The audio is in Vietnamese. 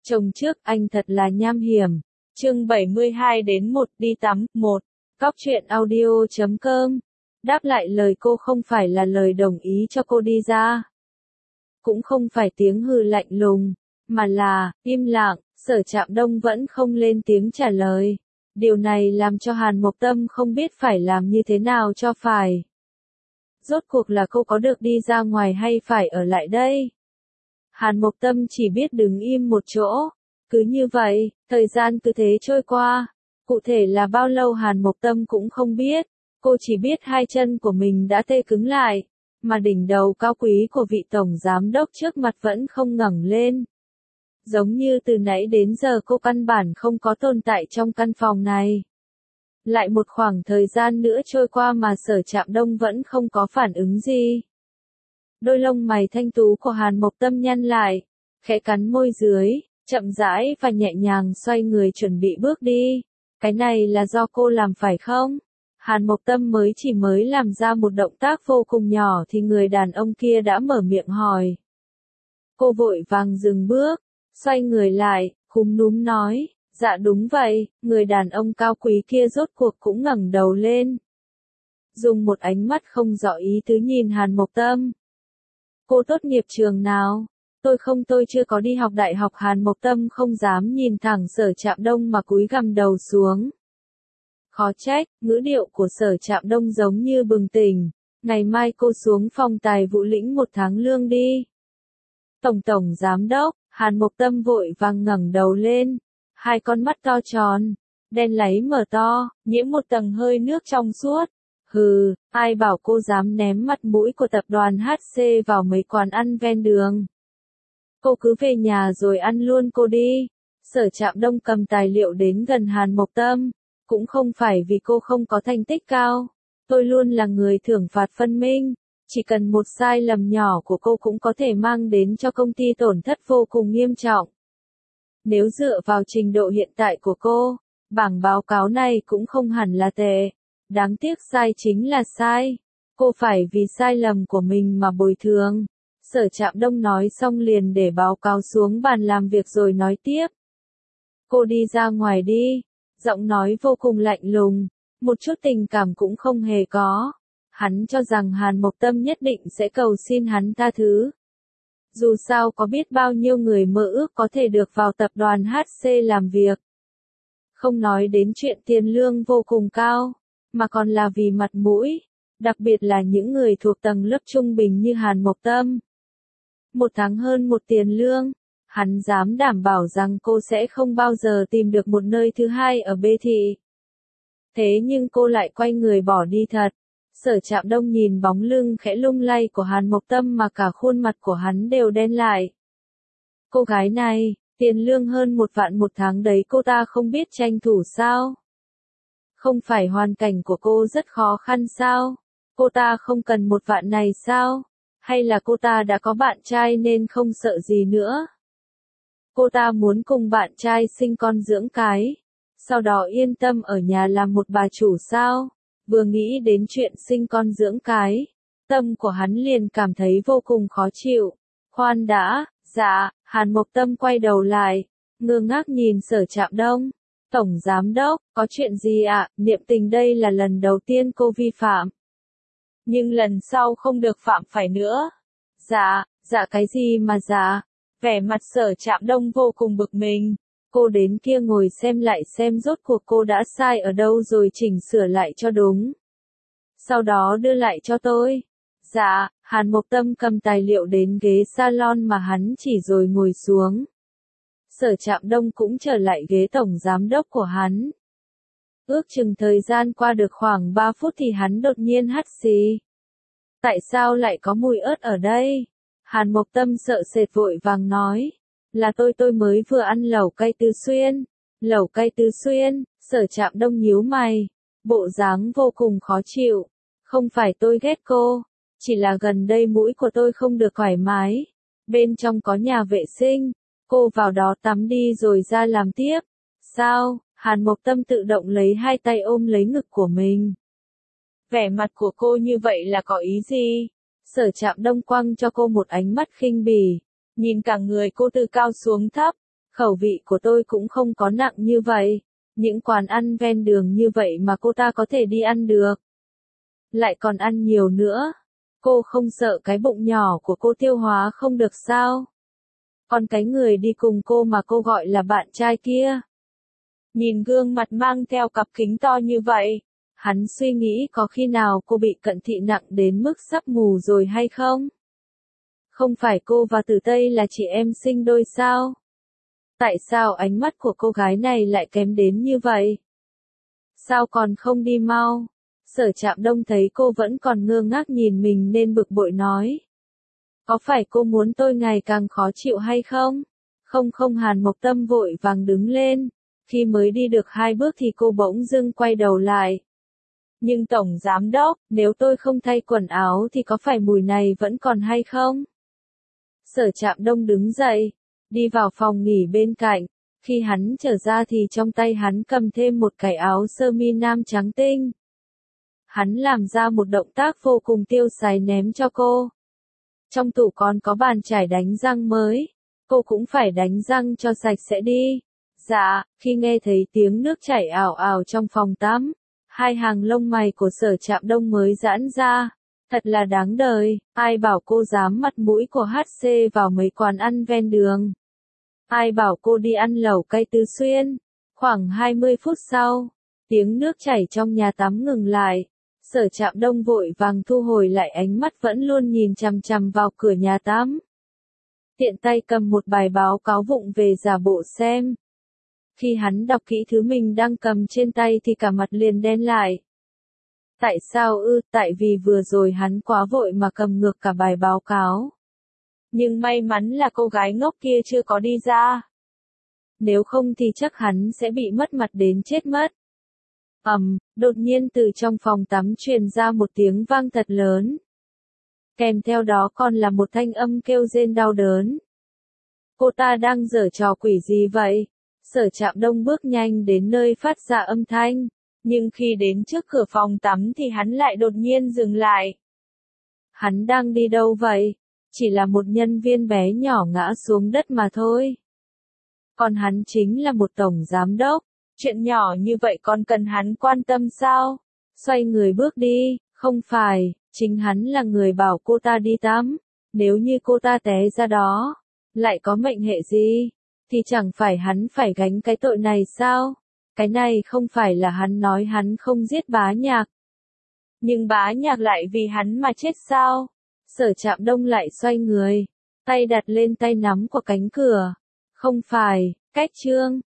Chồng trước anh thật là nham hiểm. Chương 72-1 đi tắm. 1. Cóc truyện audio.com. Đáp lại lời cô không phải là lời đồng ý cho cô đi ra. Cũng không phải tiếng hừ lạnh lùng, mà là im lặng. Sở Trạm Đông vẫn không lên tiếng trả lời. Điều này làm cho Hàn Mộc Tâm không biết phải làm như thế nào cho phải. Rốt cuộc là cô có được đi ra ngoài hay phải ở lại đây? Hàn Mộc Tâm chỉ biết đứng im một chỗ. Cứ như vậy, thời gian cứ thế trôi qua. Cụ thể là bao lâu Hàn Mộc Tâm cũng không biết. Cô chỉ biết hai chân của mình đã tê cứng lại, mà đỉnh đầu cao quý của vị tổng giám đốc trước mặt vẫn không ngẩng lên. Giống như từ nãy đến giờ cô căn bản không có tồn tại trong căn phòng này. Lại một khoảng thời gian nữa trôi qua mà Sở Trạm Đông vẫn không có phản ứng gì. Đôi lông mày thanh tú của Hàn Mộc Tâm nhăn lại, khẽ cắn môi dưới, chậm rãi và nhẹ nhàng xoay người chuẩn bị bước đi. Cái này là do cô làm phải không? Hàn Mộc Tâm mới làm ra một động tác vô cùng nhỏ thì người đàn ông kia đã mở miệng hỏi. Cô vội vàng dừng bước, xoay người lại, cúm núm nói, dạ đúng vậy. Người đàn ông cao quý kia rốt cuộc cũng ngẩng đầu lên. Dùng một ánh mắt không rõ ý tứ nhìn Hàn Mộc Tâm. Cô tốt nghiệp trường nào? Tôi chưa có đi học đại học. Hàn Mộc Tâm không dám nhìn thẳng Sở Trạm Đông mà cúi gằm đầu xuống. Khó trách, ngữ điệu của Sở Trạm Đông giống như bừng tỉnh. Ngày mai cô xuống phòng tài vụ lĩnh 1 tháng lương đi. Tổng giám đốc. Hàn Mộc Tâm vội vàng ngẩng đầu lên. Hai con mắt to tròn, đen láy mở to, nhiễm một tầng hơi nước trong suốt. Hừ, ai bảo cô dám ném mặt mũi của tập đoàn HC vào mấy quán ăn ven đường. Cô cứ về nhà rồi ăn luôn cô đi. Sở Trạm Đông cầm tài liệu đến gần Hàn Mộc Tâm. Cũng không phải vì cô không có thành tích cao. Tôi luôn là người thưởng phạt phân minh. Chỉ cần một sai lầm nhỏ của cô cũng có thể mang đến cho công ty tổn thất vô cùng nghiêm trọng. Nếu dựa vào trình độ hiện tại của cô, bảng báo cáo này cũng không hẳn là tệ. Đáng tiếc sai chính là sai. Cô phải vì sai lầm của mình mà bồi thường. Sở Trạm Đông nói xong liền để báo cáo xuống bàn làm việc rồi nói tiếp. Cô đi ra ngoài đi. Giọng nói vô cùng lạnh lùng. Một chút tình cảm cũng không hề có. Hắn cho rằng Hàn Mộc Tâm nhất định sẽ cầu xin hắn tha thứ. Dù sao có biết bao nhiêu người mơ ước có thể được vào tập đoàn HC làm việc. Không nói đến chuyện tiền lương vô cùng cao, mà còn là vì mặt mũi, đặc biệt là những người thuộc tầng lớp trung bình như Hàn Mộc Tâm. 1 tháng hơn 1 tiền lương, hắn dám đảm bảo rằng cô sẽ không bao giờ tìm được một nơi thứ hai ở B thị. Thế nhưng cô lại quay người bỏ đi thật. Sở Trạm Đông nhìn bóng lưng khẽ lung lay của Hàn Mộc Tâm mà cả khuôn mặt của hắn đều đen lại. Cô gái này, tiền lương hơn 1 vạn 1 tháng đấy cô ta không biết tranh thủ sao? Không phải hoàn cảnh của cô rất khó khăn sao? Cô ta không cần 1 vạn này sao? Hay là cô ta đã có bạn trai nên không sợ gì nữa? Cô ta muốn cùng bạn trai sinh con dưỡng cái, sau đó yên tâm ở nhà làm một bà chủ sao? Vừa nghĩ đến chuyện sinh con dưỡng cái, tâm của hắn liền cảm thấy vô cùng khó chịu. Khoan đã, dạ. Hàn Mộc Tâm quay đầu lại, ngơ ngác nhìn Sở Trạm Đông. Tổng giám đốc, có chuyện gì ạ? Niệm tình đây là lần đầu tiên cô vi phạm. Nhưng lần sau không được phạm phải nữa. Dạ cái gì mà dạ? Vẻ mặt Sở Trạm Đông vô cùng bực mình. Cô đến kia ngồi xem lại xem rốt cuộc cô đã sai ở đâu rồi chỉnh sửa lại cho đúng. Sau đó đưa lại cho tôi. Dạ. Hàn Mộc Tâm cầm tài liệu đến ghế salon mà hắn chỉ rồi ngồi xuống. Sở Trạm Đông cũng trở lại ghế tổng giám đốc của hắn. Ước chừng thời gian qua được khoảng 3 phút thì hắn đột nhiên hắt xì. Tại sao lại có mùi ớt ở đây? Hàn Mộc Tâm sợ sệt vội vàng nói. Là tôi mới vừa ăn lẩu cay Tứ Xuyên. Lẩu cay Tứ Xuyên. Sở Trạm Đông nhíu mày, bộ dáng vô cùng khó chịu. Không phải tôi ghét cô, chỉ là gần đây mũi của tôi không được thoải mái. Bên trong có nhà vệ sinh, cô vào đó tắm đi rồi ra làm tiếp. Sao? Hàn Mộc Tâm tự động lấy hai tay ôm lấy ngực của mình. Vẻ mặt của cô như vậy là có ý gì? Sở Trạm Đông quăng cho cô một ánh mắt khinh bỉ. Nhìn cả người cô từ cao xuống thấp, Khẩu vị của tôi cũng không có nặng như vậy. Những quán ăn ven đường như vậy mà cô ta có thể đi ăn được. Lại còn ăn nhiều nữa. Cô không sợ cái bụng nhỏ của cô tiêu hóa không được sao? Còn cái người đi cùng cô mà cô gọi là bạn trai kia. Nhìn gương mặt mang theo cặp kính to như vậy, hắn suy nghĩ có khi nào cô bị cận thị nặng đến mức sắp mù rồi hay không? Không phải cô và Tử Tây là chị em sinh đôi sao? Tại sao ánh mắt của cô gái này lại kém đến như vậy? Sao còn không đi mau? Sở Trạm Đông thấy cô vẫn còn ngơ ngác nhìn mình nên bực bội nói. Có phải cô muốn tôi ngày càng khó chịu hay không? Không không, Hàn Mộc Tâm vội vàng đứng lên. Khi mới đi được 2 bước thì cô bỗng dưng quay đầu lại. Nhưng Tổng Giám Đốc, nếu tôi không thay quần áo thì có phải mùi này vẫn còn hay không? Sở Trạm Đông đứng dậy, đi vào phòng nghỉ bên cạnh. Khi hắn trở ra thì trong tay hắn cầm thêm một cái áo sơ mi nam trắng tinh. Hắn làm ra một động tác vô cùng tiêu sái ném cho cô. Trong tủ còn có bàn chải đánh răng mới. Cô cũng phải đánh răng cho sạch sẽ đi. Dạ, khi nghe thấy tiếng nước chảy ào ào trong phòng tắm, hai hàng lông mày của Sở Trạm Đông mới giãn ra. Thật là đáng đời, ai bảo cô dám mặt mũi của HC vào mấy quán ăn ven đường. Ai bảo cô đi ăn lẩu cay Tứ Xuyên. Khoảng 20 phút sau, tiếng nước chảy trong nhà tắm ngừng lại. Sở Trạm Đông vội vàng thu hồi lại ánh mắt vẫn luôn nhìn chằm chằm vào cửa nhà tắm. Tiện tay cầm một bài báo cáo vụng về giả bộ xem. Khi hắn đọc kỹ thứ mình đang cầm trên tay thì cả mặt liền đen lại. Tại sao ư? Tại vì vừa rồi hắn quá vội mà cầm ngược cả bài báo cáo. Nhưng may mắn là cô gái ngốc kia chưa có đi ra. Nếu không thì chắc hắn sẽ bị mất mặt đến chết mất. Đột nhiên từ trong phòng tắm truyền ra một tiếng vang thật lớn. Kèm theo đó còn là một thanh âm kêu rên đau đớn. Cô ta đang giở trò quỷ gì vậy? Sở Trạm Đông bước nhanh đến nơi phát ra âm thanh, nhưng khi đến trước cửa phòng tắm thì hắn lại đột nhiên dừng lại. Hắn đang đi đâu vậy? Chỉ là một nhân viên bé nhỏ ngã xuống đất mà thôi. Còn hắn chính là một tổng giám đốc, chuyện nhỏ như vậy còn cần hắn quan tâm sao? Xoay người bước đi, không phải, chính hắn là người bảo cô ta đi tắm, nếu như cô ta té ra đó, lại có mệnh hệ gì, thì chẳng phải hắn phải gánh cái tội này sao? Cái này không phải là hắn nói hắn không giết Bá Nhạc. Nhưng Bá Nhạc lại vì hắn mà chết sao? Sở Trạm Đông lại xoay người, tay đặt lên tay nắm của cánh cửa. Không phải, cách chương.